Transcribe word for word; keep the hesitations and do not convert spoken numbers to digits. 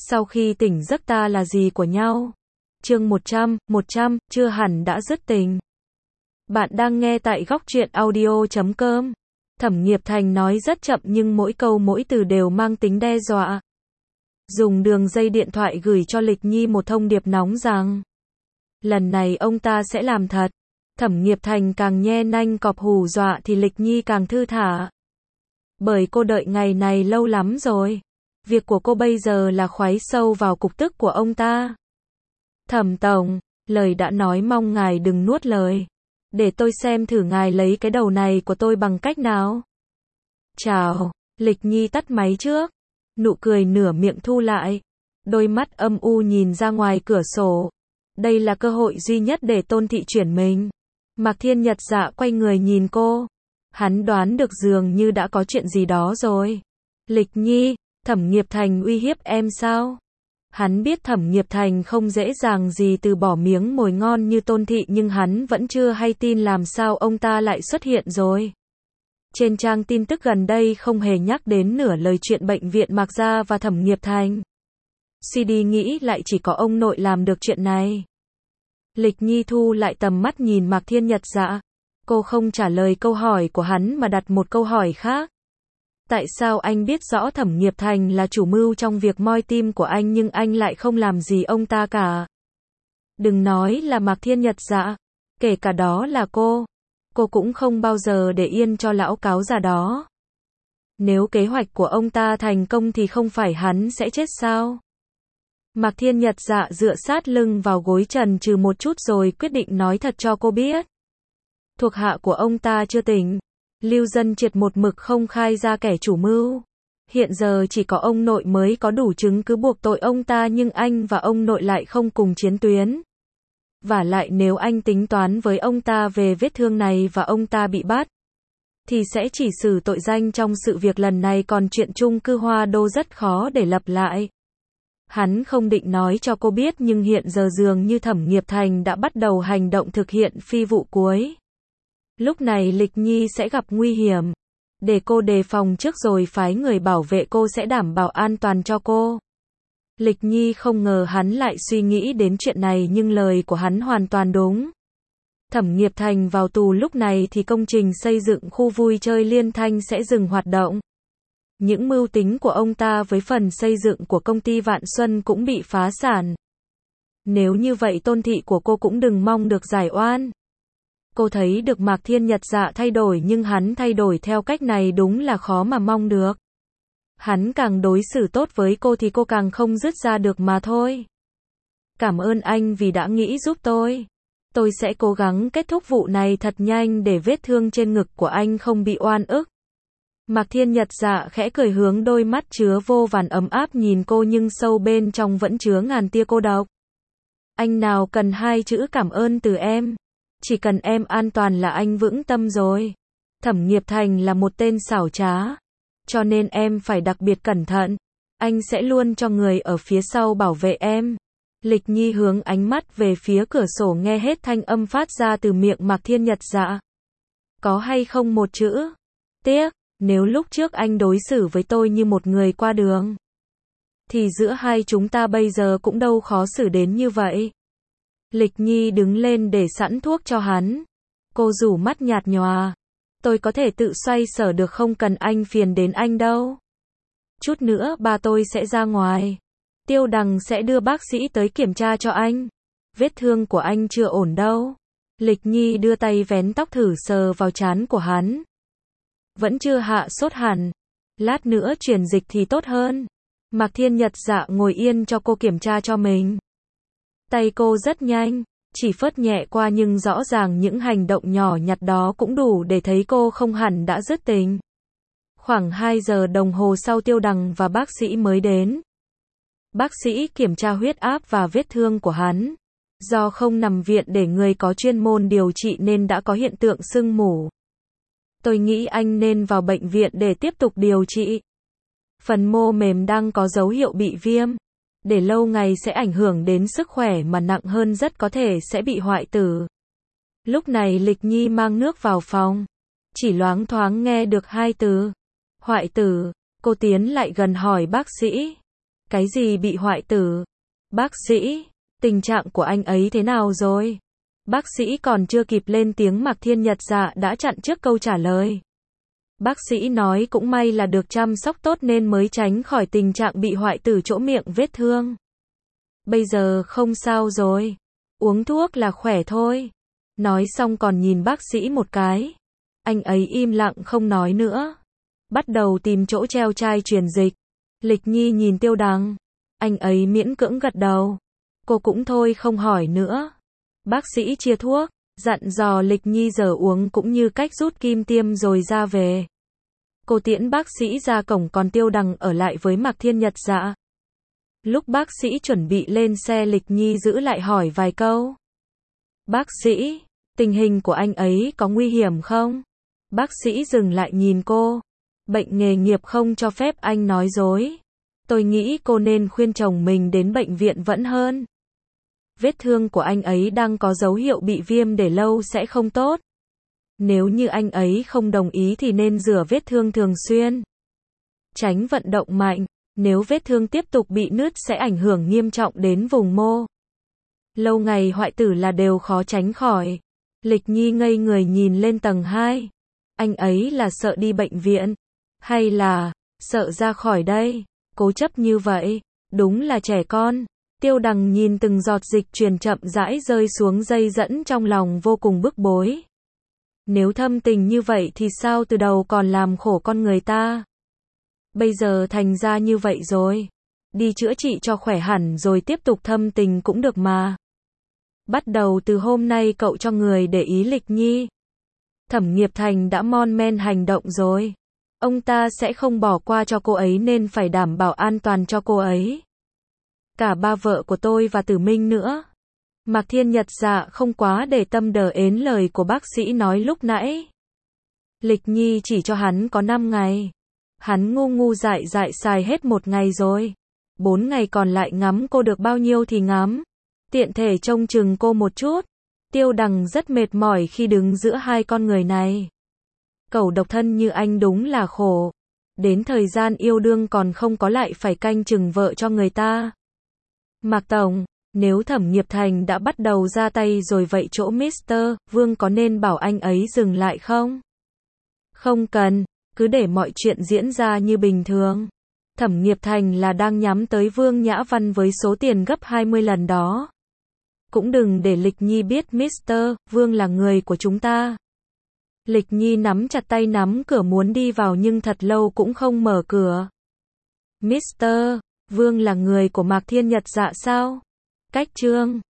Sau khi tỉnh giấc ta là gì của nhau? Chương một trăm, một trăm, chưa hẳn đã dứt tình. Bạn đang nghe tại góc truyện audio chấm com. Thẩm Nghiệp Thành nói rất chậm nhưng mỗi câu mỗi từ đều mang tính đe dọa. Dùng đường dây điện thoại gửi cho Lịch Nhi một thông điệp nóng rằng lần này ông ta sẽ làm thật. Thẩm Nghiệp Thành càng nhe nanh cọp hù dọa thì Lịch Nhi càng thư thả. Bởi cô đợi ngày này lâu lắm rồi. Việc của cô bây giờ là khoáy sâu vào cục tức của ông ta. Thẩm tổng, lời đã nói mong ngài đừng nuốt lời. Để tôi xem thử ngài lấy cái đầu này của tôi bằng cách nào. Chào, Lịch Nhi tắt máy trước. Nụ cười nửa miệng thu lại. Đôi mắt âm u nhìn ra ngoài cửa sổ. Đây là cơ hội duy nhất để Tôn Thị chuyển mình. Mạc Thiên Nhật Dạ quay người nhìn cô. Hắn đoán được dường như đã có chuyện gì đó rồi. Lịch Nhi, Thẩm Nghiệp Thành uy hiếp em sao? Hắn biết Thẩm Nghiệp Thành không dễ dàng gì từ bỏ miếng mồi ngon như Tôn Thị nhưng hắn vẫn chưa hay tin làm sao ông ta lại xuất hiện rồi. Trên trang tin tức gần đây không hề nhắc đến nửa lời chuyện bệnh viện Mạc Gia và Thẩm Nghiệp Thành. Suy đi nghĩ lại chỉ có ông nội làm được chuyện này. Lịch Nhi thu lại tầm mắt nhìn Mạc Thiên Nhật Dạ. Cô không trả lời câu hỏi của hắn mà đặt một câu hỏi khác. Tại sao anh biết rõ Thẩm Nghiệp Thành là chủ mưu trong việc moi tim của anh nhưng anh lại không làm gì ông ta cả? Đừng nói là Mạc Thiên Nhật Dạ, kể cả đó là cô. Cô cũng không bao giờ để yên cho lão cáo già đó. Nếu kế hoạch của ông ta thành công thì không phải hắn sẽ chết sao? Mạc Thiên Nhật Dạ dựa sát lưng vào gối trần trừ một chút rồi quyết định nói thật cho cô biết. Thuộc hạ của ông ta chưa tỉnh. Lưu Dân Triệt một mực không khai ra kẻ chủ mưu. Hiện giờ chỉ có ông nội mới có đủ chứng cứ buộc tội ông ta nhưng anh và ông nội lại không cùng chiến tuyến. Vả lại nếu anh tính toán với ông ta về vết thương này và ông ta bị bắt, thì sẽ chỉ xử tội danh trong sự việc lần này còn chuyện chung cư Hoa Đô rất khó để lập lại. Hắn không định nói cho cô biết nhưng hiện giờ dường như Thẩm Nghiệp Thành đã bắt đầu hành động thực hiện phi vụ cuối. Lúc này Lịch Nhi sẽ gặp nguy hiểm. Để cô đề phòng trước rồi phái người bảo vệ cô sẽ đảm bảo an toàn cho cô. Lịch Nhi không ngờ hắn lại suy nghĩ đến chuyện này nhưng lời của hắn hoàn toàn đúng. Thẩm Nghiệp Thành vào tù lúc này thì công trình xây dựng khu vui chơi Liên Thanh sẽ dừng hoạt động. Những mưu tính của ông ta với phần xây dựng của công ty Vạn Xuân cũng bị phá sản. Nếu như vậy Tôn Thị của cô cũng đừng mong được giải oan. Cô thấy được Mạc Thiên Nhật Dạ thay đổi nhưng hắn thay đổi theo cách này đúng là khó mà mong được. Hắn càng đối xử tốt với cô thì cô càng không dứt ra được mà thôi. Cảm ơn anh vì đã nghĩ giúp tôi. Tôi sẽ cố gắng kết thúc vụ này thật nhanh để vết thương trên ngực của anh không bị oan ức. Mạc Thiên Nhật Dạ khẽ cười hướng đôi mắt chứa vô vàn ấm áp nhìn cô nhưng sâu bên trong vẫn chứa ngàn tia cô độc. Anh nào cần hai chữ cảm ơn từ em. Chỉ cần em an toàn là anh vững tâm rồi. Thẩm Nghiệp Thành là một tên xảo trá. Cho nên em phải đặc biệt cẩn thận. Anh sẽ luôn cho người ở phía sau bảo vệ em. Lịch Nhi hướng ánh mắt về phía cửa sổ nghe hết thanh âm phát ra từ miệng Mạc Thiên Nhật Dạ. Có hay không một chữ tiếc, nếu lúc trước anh đối xử với tôi như một người qua đường, thì giữa hai chúng ta bây giờ cũng đâu khó xử đến như vậy. Lịch Nhi đứng lên để sẵn thuốc cho hắn. Cô rủ mắt nhạt nhòa. Tôi có thể tự xoay sở được không cần anh phiền đến anh đâu. Chút nữa ba tôi sẽ ra ngoài. Tiêu Đằng sẽ đưa bác sĩ tới kiểm tra cho anh. Vết thương của anh chưa ổn đâu. Lịch Nhi đưa tay vén tóc thử sờ vào trán của hắn. Vẫn chưa hạ sốt hẳn. Lát nữa truyền dịch thì tốt hơn. Mạc Thiên Nhật Dạ ngồi yên cho cô kiểm tra cho mình. Tay cô rất nhanh, chỉ phớt nhẹ qua nhưng rõ ràng những hành động nhỏ nhặt đó cũng đủ để thấy cô không hẳn đã dứt tình. Khoảng hai giờ đồng hồ sau Tiêu Đằng và bác sĩ mới đến. Bác sĩ kiểm tra huyết áp và vết thương của hắn. Do không nằm viện để người có chuyên môn điều trị nên đã có hiện tượng sưng mủ. Tôi nghĩ anh nên vào bệnh viện để tiếp tục điều trị. Phần mô mềm đang có dấu hiệu bị viêm. Để lâu ngày sẽ ảnh hưởng đến sức khỏe mà nặng hơn rất có thể sẽ bị hoại tử. Lúc này Lịch Nhi mang nước vào phòng. Chỉ loáng thoáng nghe được hai từ. Hoại tử. Cô tiến lại gần hỏi bác sĩ. Cái gì bị hoại tử? Bác sĩ, tình trạng của anh ấy thế nào rồi? Bác sĩ còn chưa kịp lên tiếng Mạc Thiên Nhật Dạ đã chặn trước câu trả lời. Bác sĩ nói cũng may là được chăm sóc tốt nên mới tránh khỏi tình trạng bị hoại tử chỗ miệng vết thương. Bây giờ không sao rồi. Uống thuốc là khỏe thôi. Nói xong còn nhìn bác sĩ một cái. Anh ấy im lặng không nói nữa. Bắt đầu tìm chỗ treo chai truyền dịch. Lịch Nhi nhìn Tiêu Đằng. Anh ấy miễn cưỡng gật đầu. Cô cũng thôi không hỏi nữa. Bác sĩ chia thuốc, dặn dò Lịch Nhi giờ uống cũng như cách rút kim tiêm rồi ra về. Cô tiễn bác sĩ ra cổng còn Tiêu Đằng ở lại với Mạc Thiên Nhật Dạ. Lúc bác sĩ chuẩn bị lên xe Lịch Nhi giữ lại hỏi vài câu. Bác sĩ, tình hình của anh ấy có nguy hiểm không? Bác sĩ dừng lại nhìn cô. Bệnh nghề nghiệp không cho phép anh nói dối. Tôi nghĩ cô nên khuyên chồng mình đến bệnh viện vẫn hơn. Vết thương của anh ấy đang có dấu hiệu bị viêm để lâu sẽ không tốt. Nếu như anh ấy không đồng ý thì nên rửa vết thương thường xuyên. Tránh vận động mạnh, nếu vết thương tiếp tục bị nứt sẽ ảnh hưởng nghiêm trọng đến vùng mô. Lâu ngày hoại tử là đều khó tránh khỏi. Lịch Nhi ngây người nhìn lên tầng hai. Anh ấy là sợ đi bệnh viện, hay là sợ ra khỏi đây? Cố chấp như vậy, đúng là trẻ con. Tiêu Đằng nhìn từng giọt dịch truyền chậm rãi rơi xuống dây dẫn trong lòng vô cùng bức bối. Nếu thâm tình như vậy thì sao từ đầu còn làm khổ con người ta? Bây giờ thành ra như vậy rồi. Đi chữa trị cho khỏe hẳn rồi tiếp tục thâm tình cũng được mà. Bắt đầu từ hôm nay cậu cho người để ý Lịch Nhi. Thẩm Nghiệp Thành đã mon men hành động rồi. Ông ta sẽ không bỏ qua cho cô ấy nên phải đảm bảo an toàn cho cô ấy. Cả ba vợ của tôi và Tử Minh nữa. Mạc Thiên Nhật Dạ không quá để tâm đờ ến lời của bác sĩ nói lúc nãy. Lịch Nhi chỉ cho hắn có năm ngày. Hắn ngu ngu dại dại xài hết một ngày rồi. Bốn ngày còn lại ngắm cô được bao nhiêu thì ngắm. Tiện thể trông chừng cô một chút. Tiêu Đằng rất mệt mỏi khi đứng giữa hai con người này. Cẩu độc thân như anh đúng là khổ. Đến thời gian yêu đương còn không có lại phải canh chừng vợ cho người ta. Mạc Tổng, nếu Thẩm Nghiệp Thành đã bắt đầu ra tay rồi vậy chỗ mít tơ Vương có nên bảo anh ấy dừng lại không? Không cần, cứ để mọi chuyện diễn ra như bình thường. Thẩm Nghiệp Thành là đang nhắm tới Vương Nhã Văn với số tiền gấp hai mươi lần đó. Cũng đừng để Lịch Nhi biết mít tơ Vương là người của chúng ta. Lịch Nhi nắm chặt tay nắm cửa muốn đi vào nhưng thật lâu cũng không mở cửa. mít tơ Vương là người của Mạc Thiên Nhật Dạ sao? Cách chương